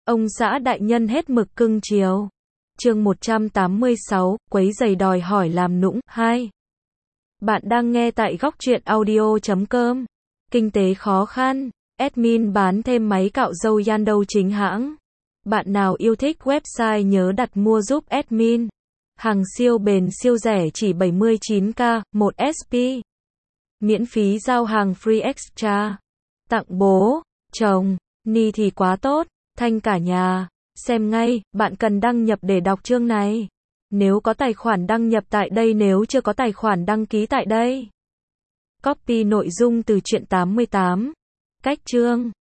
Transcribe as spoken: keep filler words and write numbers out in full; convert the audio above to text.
Ông xã đại nhân hết mực cưng chiều. Chương một trăm tám mươi sáu, quấy rầy đòi hỏi làm nũng. hai. Bạn đang nghe tại góc truyện audio chấm com. Kinh tế khó khăn. Admin bán thêm máy cạo râu Yandou chính hãng. Bạn nào yêu thích website nhớ đặt mua giúp admin. Hàng siêu bền siêu rẻ chỉ bảy mươi chín k, một ét pê. Miễn phí giao hàng free extra. Tặng bố, chồng, ni thì quá tốt, thanh cả nhà. Xem ngay, bạn cần đăng nhập để đọc chương này. Nếu có tài khoản đăng nhập tại đây, nếu chưa có tài khoản đăng ký tại đây. Copy nội dung từ truyện tám mươi tám. Cách chương.